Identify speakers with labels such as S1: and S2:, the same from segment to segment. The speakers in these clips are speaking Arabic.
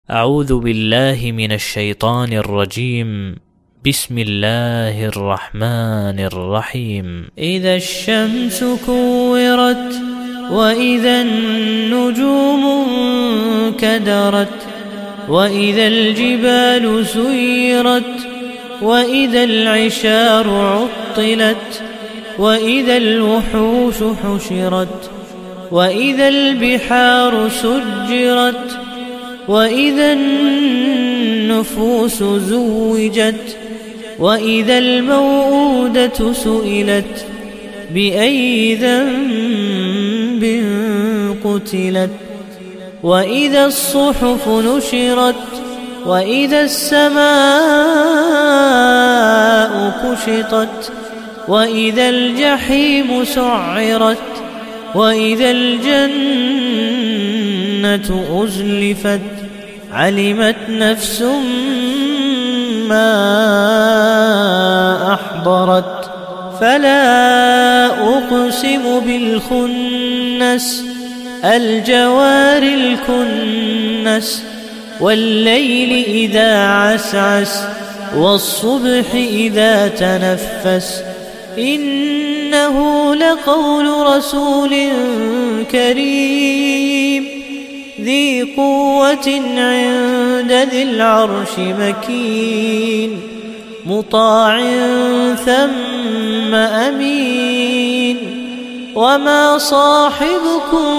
S1: أعوذ بالله من الشيطان الرجيم. بسم الله الرحمن الرحيم. إذا الشمس كورت وإذا النجوم انكدرت وإذا الجبال سيرت وإذا العشار عطلت وإذا الوحوش حشرت وإذا البحار سجرت وإذا النفوس زوجت وإذا الموءودة سئلت بأي ذنب قتلت وإذا الصحف نشرت وإذا السماء كشطت وإذا الجحيم سعرت وإذا الجنة أزلفت علمت نفس ما أحضرت فلا أقسم بالخنس الجوار الكنس والليل إذا عسعس والصبح إذا تنفس إنه لقول رسول كريم ذي قوة عند ذي العرش مكين مطاع ثم أمين وما صاحبكم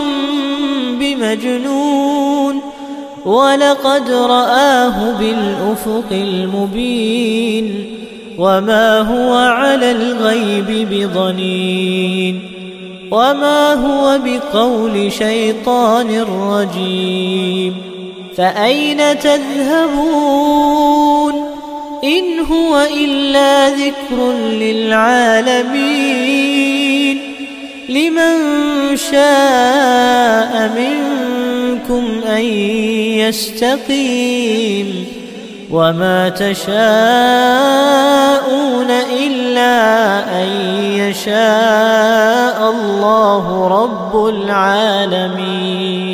S1: بمجنون ولقد رآه بالأفق المبين وما هو على الغيب بضنين وما هو بقول شيطان رجيم فأين تذهبون إن هو إلا ذكر للعالمين لمن شاء منكم أن يستقيم وما تشاءون إلا أن يشاء الله رب العالمين.